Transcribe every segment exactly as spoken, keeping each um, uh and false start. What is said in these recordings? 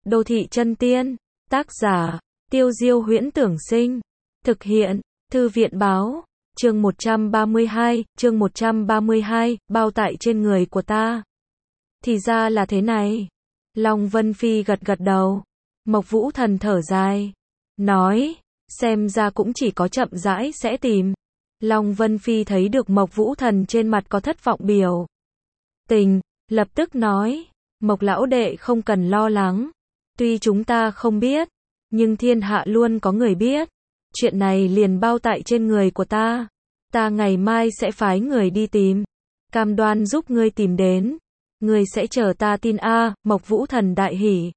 Đô thị chân tiên. Tác giả, Tiêu Diêu Huyễn Tưởng Sinh. Thực hiện, Thư viện Báo. Chương một trăm ba mươi hai, chương một trăm ba mươi hai, bao tại trên người của ta. Thì ra là thế này. Long Vân Phi gật gật đầu. Mộc Vũ Thần thở dài. Nói, xem ra cũng chỉ có chậm rãi sẽ tìm. Long Vân Phi thấy được Mộc Vũ Thần trên mặt có thất vọng biểu tình, lập tức nói, Mộc lão đệ không cần lo lắng. Tuy chúng ta không biết, nhưng thiên hạ luôn có người biết. Chuyện này liền bao tại trên người của ta. Ta ngày mai sẽ phái người đi tìm. Cam đoan giúp ngươi tìm đến. Ngươi sẽ chờ ta tin a. À, Mộc Vũ Thần đại hỉ.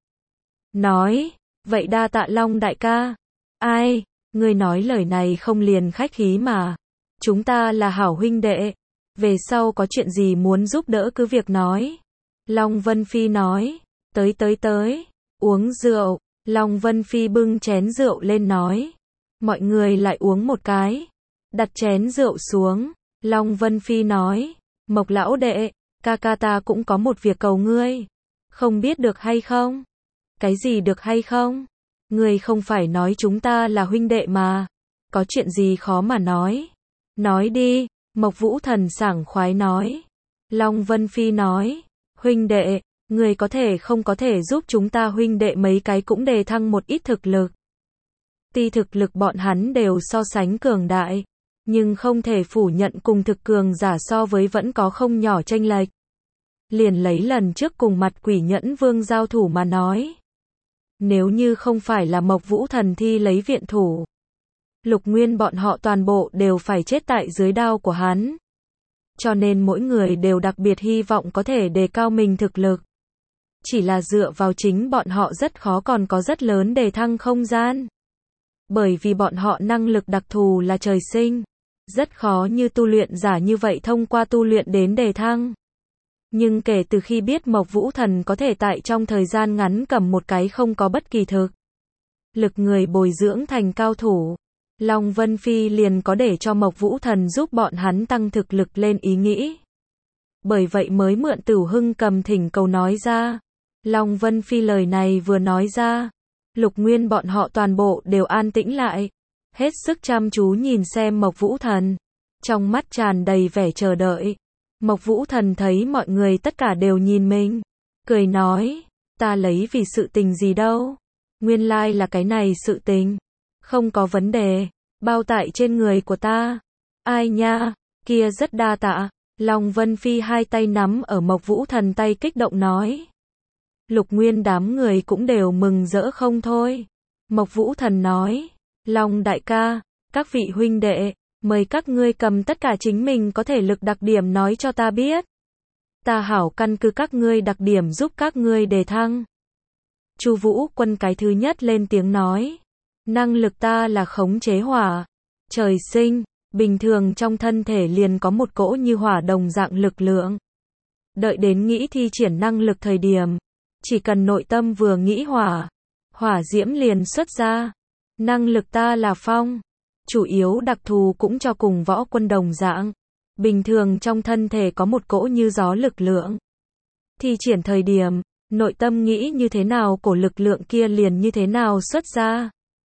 Nói, vậy đa tạ Long đại ca. Ai, ngươi nói lời này không liền khách khí mà. Chúng ta là hảo huynh đệ. Về sau có chuyện gì muốn giúp đỡ cứ việc nói. Long Vân Phi nói, tới tới tới, uống rượu. Long Vân Phi bưng chén rượu lên nói. Mọi người lại uống một cái. Đặt chén rượu xuống. Long Vân Phi nói, Mộc lão đệ, ca ca ta cũng có một việc cầu ngươi. Không biết được hay không? Cái gì được hay không? Ngươi không phải nói chúng ta là huynh đệ mà. Có chuyện gì khó mà nói? Nói đi, Mộc Vũ Thần sảng khoái nói. Long Vân Phi nói, huynh đệ, người có thể không có thể giúp chúng ta huynh đệ mấy cái cũng đề thăng một ít thực lực. Tuy thực lực bọn hắn đều so sánh cường đại, nhưng không thể phủ nhận cùng thực cường giả so với vẫn có không nhỏ chênh lệch. Liền lấy lần trước cùng mặt Quỷ Nhẫn Vương giao thủ mà nói. Nếu như không phải là Mộc Vũ Thần thi lấy viện thủ, Lục Nguyên bọn họ toàn bộ đều phải chết tại dưới đao của hắn. Cho nên mỗi người đều đặc biệt hy vọng có thể đề cao mình thực lực. Chỉ là dựa vào chính bọn họ rất khó còn có rất lớn đề thăng không gian. Bởi vì bọn họ năng lực đặc thù là trời sinh. Rất khó như tu luyện giả như vậy thông qua tu luyện đến đề thăng. Nhưng kể từ khi biết Mộc Vũ Thần có thể tại trong thời gian ngắn cầm một cái không có bất kỳ thực lực người bồi dưỡng thành cao thủ, Long Vân Phi liền có để cho Mộc Vũ Thần giúp bọn hắn tăng thực lực lên ý nghĩ. Bởi vậy mới mượn Tửu Hưng cầm thỉnh cầu nói ra. Long Vân Phi lời này vừa nói ra, Lục Nguyên bọn họ toàn bộ đều an tĩnh lại, hết sức chăm chú nhìn xem Mộc Vũ Thần, trong mắt tràn đầy vẻ chờ đợi. Mộc Vũ Thần thấy mọi người tất cả đều nhìn mình, cười nói, ta lấy vì sự tình gì đâu, nguyên lai là cái này sự tình, không có vấn đề, bao tại trên người của ta. Ai nha, kia rất đa tạ. Long Vân Phi hai tay nắm ở Mộc Vũ Thần tay kích động nói. Lục Nguyên đám người cũng đều mừng rỡ không thôi. Mộc Vũ Thần nói, Long đại ca, các vị huynh đệ, mời các ngươi cầm tất cả chính mình có thể lực đặc điểm nói cho ta biết. Ta hảo căn cứ các ngươi đặc điểm giúp các ngươi đề thăng. Chu Vũ Quân cái thứ nhất lên tiếng nói. Năng lực ta là khống chế hỏa. Trời sinh, bình thường trong thân thể liền có một cỗ như hỏa đồng dạng lực lượng. Đợi đến nghĩ thi triển năng lực thời điểm, chỉ cần nội tâm vừa nghĩ hỏa, hỏa diễm liền xuất ra. Năng lực ta là phong. Chủ yếu đặc thù cũng cho cùng võ quân đồng dạng. Bình thường trong thân thể có một cỗ như gió lực lượng. Thi triển thời điểm, nội tâm nghĩ như thế nào cổ lực lượng kia liền như thế nào xuất ra.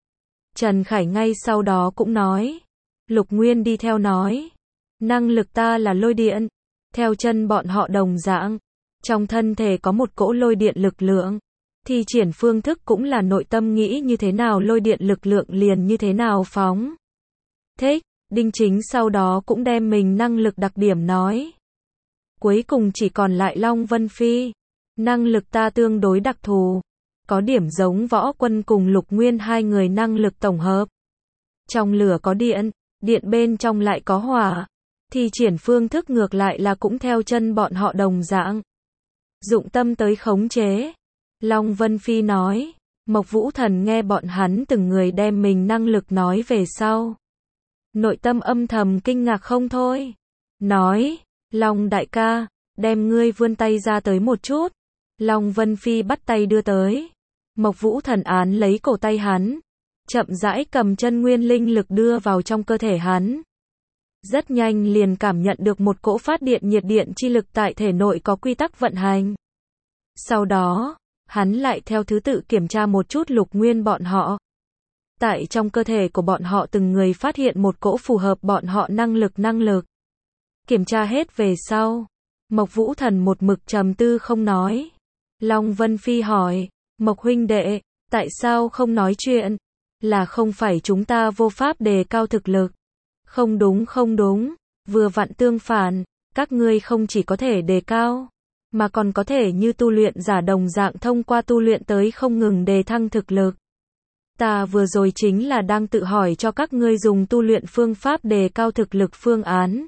Trần Khải ngay sau đó cũng nói. Lục Nguyên đi theo nói. Năng lực ta là lôi điện. Theo chân bọn họ đồng dạng. Trong thân thể có một cỗ lôi điện lực lượng. Thi triển phương thức cũng là nội tâm nghĩ như thế nào lôi điện lực lượng liền như thế nào phóng. Thích, Đinh Chính sau đó cũng đem mình năng lực đặc điểm nói. Cuối cùng chỉ còn lại Long Vân Phi. Năng lực ta tương đối đặc thù. Có điểm giống võ quân cùng Lục Nguyên hai người năng lực tổng hợp. Trong lửa có điện, điện bên trong lại có hỏa. Thi triển phương thức ngược lại là cũng theo chân bọn họ đồng dạng. Dụng tâm tới khống chế. Long Vân Phi nói. Mộc Vũ Thần nghe bọn hắn từng người đem mình năng lực nói về sau. Nội tâm âm thầm kinh ngạc không thôi. Nói, Long đại ca, đem ngươi vươn tay ra tới một chút. Long Vân Phi bắt tay đưa tới. Mộc Vũ Thần án lấy cổ tay hắn. Chậm rãi cầm chân nguyên linh lực đưa vào trong cơ thể hắn. Rất nhanh liền cảm nhận được một cỗ phát điện nhiệt điện chi lực tại thể nội có quy tắc vận hành. Sau đó, hắn lại theo thứ tự kiểm tra một chút Lục Nguyên bọn họ. Tại trong cơ thể của bọn họ từng người phát hiện một cỗ phù hợp bọn họ năng lực năng lực. Kiểm tra hết về sau, Mộc Vũ Thần một mực trầm tư không nói. Long Vân Phi hỏi, Mộc huynh đệ, tại sao không nói chuyện? Là không phải chúng ta vô pháp đề cao thực lực? Không đúng không đúng, vừa vặn tương phản, các ngươi không chỉ có thể đề cao, mà còn có thể như tu luyện giả đồng dạng thông qua tu luyện tới không ngừng đề thăng thực lực. Ta vừa rồi chính là đang tự hỏi cho các ngươi dùng tu luyện phương pháp đề cao thực lực phương án.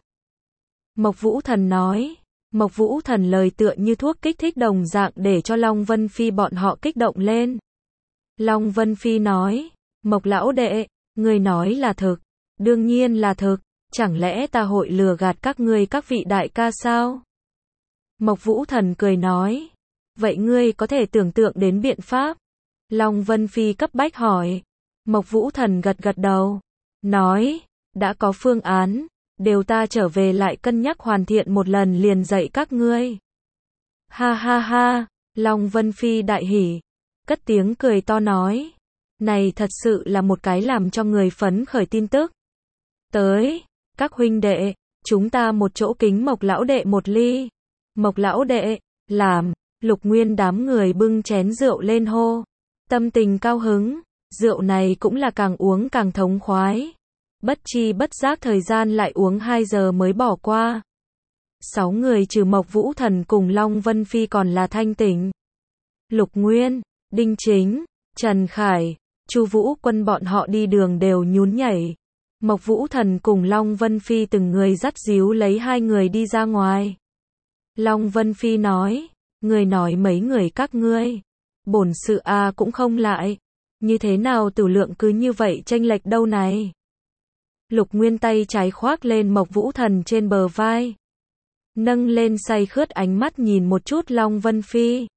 Mộc Vũ Thần nói, Mộc Vũ Thần lời tựa như thuốc kích thích đồng dạng để cho Long Vân Phi bọn họ kích động lên. Long Vân Phi nói, Mộc lão đệ, ngươi nói là thực, đương nhiên là thực, chẳng lẽ ta hội lừa gạt các ngươi các vị đại ca sao? Mộc Vũ Thần cười nói, vậy ngươi có thể tưởng tượng đến biện pháp? Long Vân Phi cấp bách hỏi. Mộc Vũ Thần gật gật đầu, nói, đã có phương án, đều ta trở về lại cân nhắc hoàn thiện một lần liền dạy các ngươi. Ha ha ha, Long Vân Phi đại hỉ, cất tiếng cười to nói, này thật sự là một cái làm cho người phấn khởi tin tức. Tới, các huynh đệ, chúng ta một chỗ kính Mộc lão đệ một ly. Mộc lão đệ, làm, Lục Nguyên đám người bưng chén rượu lên hô. Tâm tình cao hứng, rượu này cũng là càng uống càng thống khoái. Bất chi bất giác thời gian lại uống hai giờ mới bỏ qua. Sáu người trừ Mộc Vũ Thần cùng Long Vân Phi còn là thanh tỉnh. Lục Nguyên, Đinh Chính, Trần Khải, Chu Vũ Quân bọn họ đi đường đều nhún nhảy. Mộc Vũ Thần cùng Long Vân Phi từng người dắt díu lấy hai người đi ra ngoài. Long Vân Phi nói, người nói mấy người các ngươi, bổn sự a cũng không lại, như thế nào tử lượng cứ như vậy chênh lệch đâu này. Lục Nguyên tay trái khoác lên Mộc Vũ Thần trên bờ vai, nâng lên say khướt ánh mắt nhìn một chút Long Vân Phi,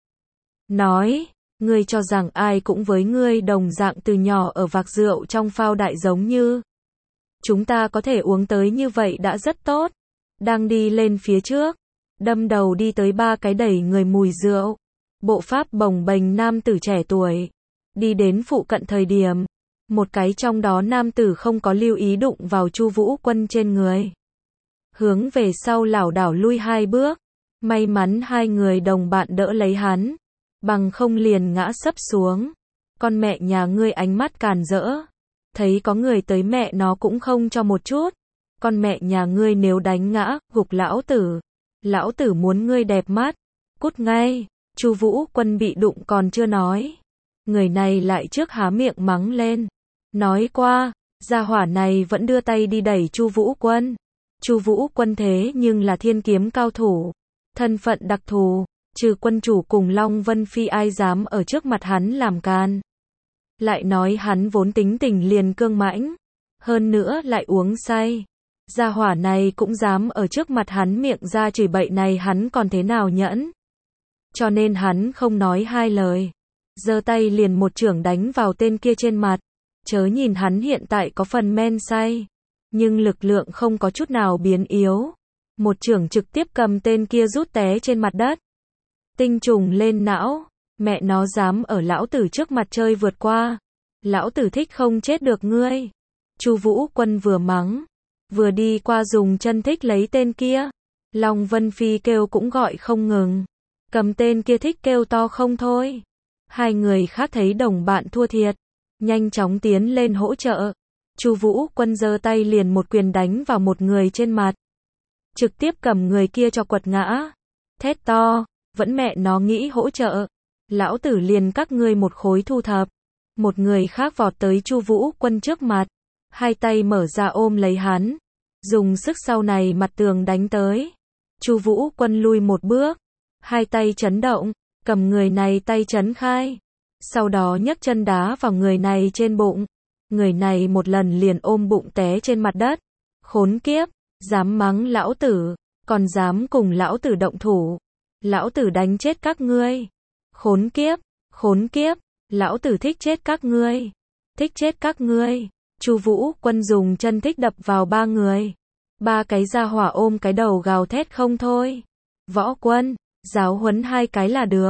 nói, ngươi cho rằng ai cũng với ngươi đồng dạng từ nhỏ ở vạc rượu trong phao đại giống như chúng ta có thể uống tới như vậy đã rất tốt. Đang đi lên phía trước, đâm đầu đi tới ba cái đẩy người mùi rượu, bộ pháp bồng bềnh nam tử trẻ tuổi. Đi đến phụ cận thời điểm, một cái trong đó nam tử không có lưu ý đụng vào Chu Vũ Quân trên người, hướng về sau lảo đảo lui hai bước. May mắn hai người đồng bạn đỡ lấy hắn, bằng không liền ngã sấp xuống. Con mẹ nhà ngươi ánh mắt càn rỡ, thấy có người tới mẹ nó cũng không cho một chút. Con mẹ nhà ngươi nếu đánh ngã, gục lão tử, lão tử muốn ngươi đẹp mắt, cút ngay. Chu Vũ Quân bị đụng còn chưa nói, người này lại trước há miệng mắng lên, nói qua, gia hỏa này vẫn đưa tay đi đẩy Chu Vũ Quân. Chu Vũ Quân thế nhưng là thiên kiếm cao thủ, thân phận đặc thù, trừ quân chủ cùng Long Vân Phi ai dám ở trước mặt hắn làm can. Lại nói hắn vốn tính tình liền cương mãnh, hơn nữa lại uống say. Gia hỏa này cũng dám ở trước mặt hắn miệng ra chửi bậy này, hắn còn thế nào nhẫn. Cho nên hắn không nói hai lời, giơ tay liền một chưởng đánh vào tên kia trên mặt. Chớ nhìn hắn hiện tại có phần men say, nhưng lực lượng không có chút nào biến yếu. Một chưởng trực tiếp cầm tên kia rút té trên mặt đất. Tinh trùng lên não, mẹ nó dám ở lão tử trước mặt chơi vượt qua. Lão tử thích không chết được ngươi. Chu Vũ Quân vừa mắng, vừa đi qua dùng chân thích lấy tên kia. Long Vân Phi kêu cũng gọi không ngừng, cầm tên kia thích kêu to không thôi. Hai người khác thấy đồng bạn thua thiệt, nhanh chóng tiến lên hỗ trợ. Chu Vũ Quân giơ tay liền một quyền đánh vào một người trên mặt, trực tiếp cầm người kia cho quật ngã. Thét to, vẫn mẹ nó nghĩ hỗ trợ, lão tử liền các ngươi một khối thu thập. Một người khác vọt tới Chu Vũ Quân trước mặt, hai tay mở ra ôm lấy hắn, dùng sức sau này mặt tường đánh tới. Chu Vũ Quân lui một bước, hai tay chấn động, cầm người này tay chấn khai, sau đó nhấc chân đá vào người này trên bụng. Người này một lần liền ôm bụng té trên mặt đất. Khốn kiếp, dám mắng lão tử, còn dám cùng lão tử động thủ. Lão tử đánh chết các ngươi. Khốn kiếp, khốn kiếp, lão tử thích chết các ngươi. Thích chết các ngươi. Chu Vũ Quân dùng chân thích đập vào ba người. Ba cái gia hỏa ôm cái đầu gào thét không thôi. Võ Quân, giáo huấn hai cái là được.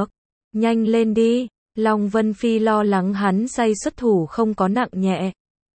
Nhanh lên đi. Long Vân Phi lo lắng hắn say xuất thủ không có nặng nhẹ.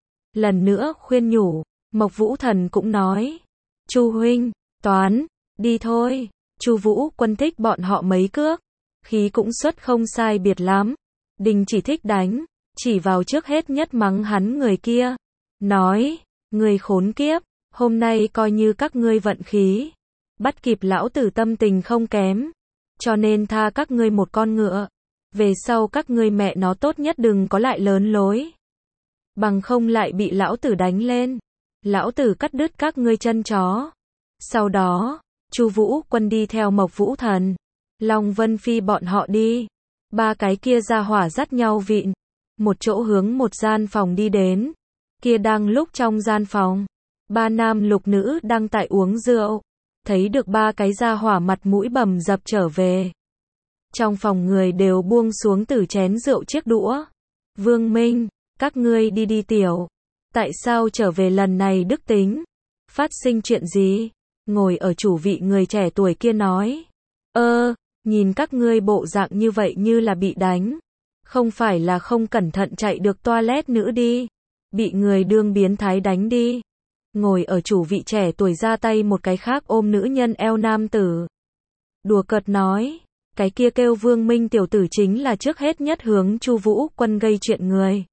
Lần nữa khuyên nhủ, Mộc Vũ Thần cũng nói. Chu huynh, toán, đi thôi. Chu Vũ Quân thích bọn họ mấy cước. Khí cũng xuất không sai biệt lắm. Đình chỉ thích đánh, chỉ vào trước hết nhất mắng hắn người kia. Nói, người khốn kiếp, hôm nay coi như các ngươi vận khí. Bắt kịp lão tử tâm tình không kém. Cho nên tha các ngươi một con ngựa. Về sau các ngươi mẹ nó tốt nhất đừng có lại lớn lối. Bằng không lại bị lão tử đánh lên. Lão tử cắt đứt các ngươi chân chó. Sau đó, Chu Vũ Quân đi theo Mộc Vũ Thần. Long Vân Phi bọn họ đi. Ba cái kia ra hỏa dắt nhau vịn. Một chỗ hướng một gian phòng đi đến. Kia đang lúc trong gian phòng. Ba nam lục nữ đang tại uống rượu. Thấy được ba cái ra hỏa mặt mũi bầm dập trở về. Trong phòng người đều buông xuống từ chén rượu chiếc đũa. Vương Minh, các ngươi đi đi tiểu. Tại sao trở về lần này đức tính? Phát sinh chuyện gì? Ngồi ở chủ vị người trẻ tuổi kia nói. Ơ, nhìn các ngươi bộ dạng như vậy như là bị đánh. Không phải là không cẩn thận chạy được toilet nữa đi. Bị người đương biến thái đánh đi. Ngồi ở chủ vị trẻ tuổi ra tay một cái khác ôm nữ nhân eo nam tử. Đùa cợt nói. Cái kia kêu Vương Minh tiểu tử chính là trước hết nhất hướng Chu Vũ Quân gây chuyện người.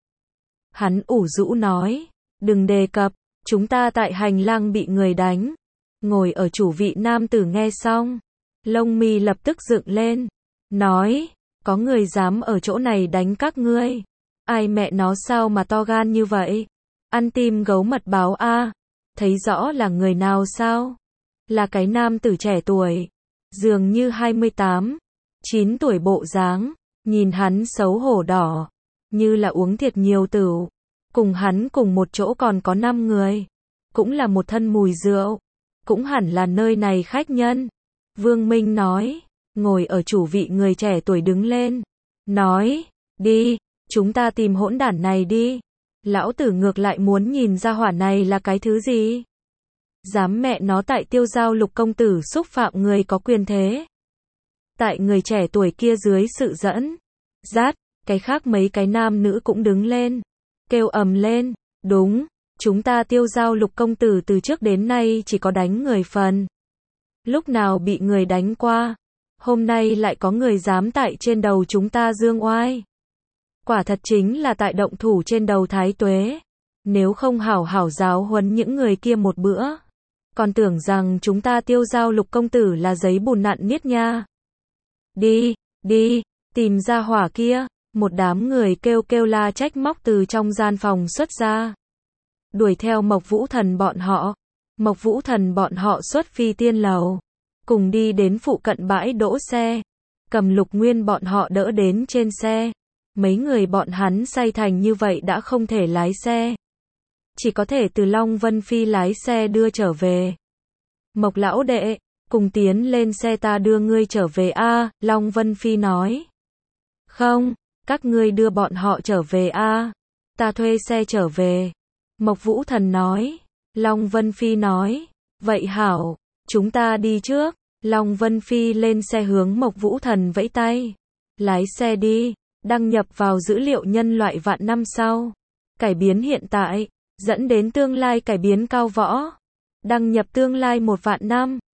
Hắn ủ rũ nói. Đừng đề cập, chúng ta tại hành lang bị người đánh. Ngồi ở chủ vị nam tử nghe xong. Lông mi lập tức dựng lên. Nói, có người dám ở chỗ này đánh các ngươi. Ai mẹ nó sao mà to gan như vậy? Ăn tim gấu mật báo a. Thấy rõ là người nào sao? Là cái nam tử trẻ tuổi. Dường như hai mươi tám, chín tuổi bộ dáng. Nhìn hắn xấu hổ đỏ. Như là uống thiệt nhiều tửu. Cùng hắn cùng một chỗ còn có năm người. Cũng là một thân mùi rượu. Cũng hẳn là nơi này khách nhân. Vương Minh nói. Ngồi ở chủ vị người trẻ tuổi đứng lên. Nói. Đi, chúng ta tìm hỗn đản này đi. Lão tử ngược lại muốn nhìn ra hỏa này là cái thứ gì. Dám mẹ nó tại Tiêu Giao Lục công tử xúc phạm người có quyền thế. Tại người trẻ tuổi kia dưới sự dẫn dắt, cái khác mấy cái nam nữ cũng đứng lên. Kêu ầm lên. Đúng, chúng ta Tiêu Giao Lục công tử từ trước đến nay chỉ có đánh người phần. Lúc nào bị người đánh qua. Hôm nay lại có người dám tại trên đầu chúng ta dương oai. Quả thật chính là tại động thủ trên đầu Thái Tuế. Nếu không hảo hảo giáo huấn những người kia một bữa. Còn tưởng rằng chúng ta Tiêu Giao Lục công tử là giấy bùn nặn niết nha. Đi, đi, tìm ra hỏa kia. Một đám người kêu kêu la trách móc từ trong gian phòng xuất ra. Đuổi theo Mộc Vũ Thần bọn họ. Mộc Vũ Thần bọn họ xuất phi tiên lầu. Cùng đi đến phụ cận bãi đỗ xe. Cầm Lục Nguyên bọn họ đỡ đến trên xe. Mấy người bọn hắn say thành như vậy đã không thể lái xe. Chỉ có thể từ Long Vân Phi lái xe đưa trở về. Mộc lão đệ, cùng tiến lên xe ta đưa ngươi trở về a. Long Vân Phi nói. Không, các ngươi đưa bọn họ trở về a. Ta thuê xe trở về. Mộc Vũ Thần nói. Long Vân Phi nói. Vậy hảo, chúng ta đi trước. Long Vân Phi lên xe hướng Mộc Vũ Thần vẫy tay. Lái xe đi. Đăng nhập vào dữ liệu nhân loại vạn năm sau. Cải biến hiện tại. Dẫn đến tương lai cải biến cao võ. Đăng nhập tương lai một vạn năm.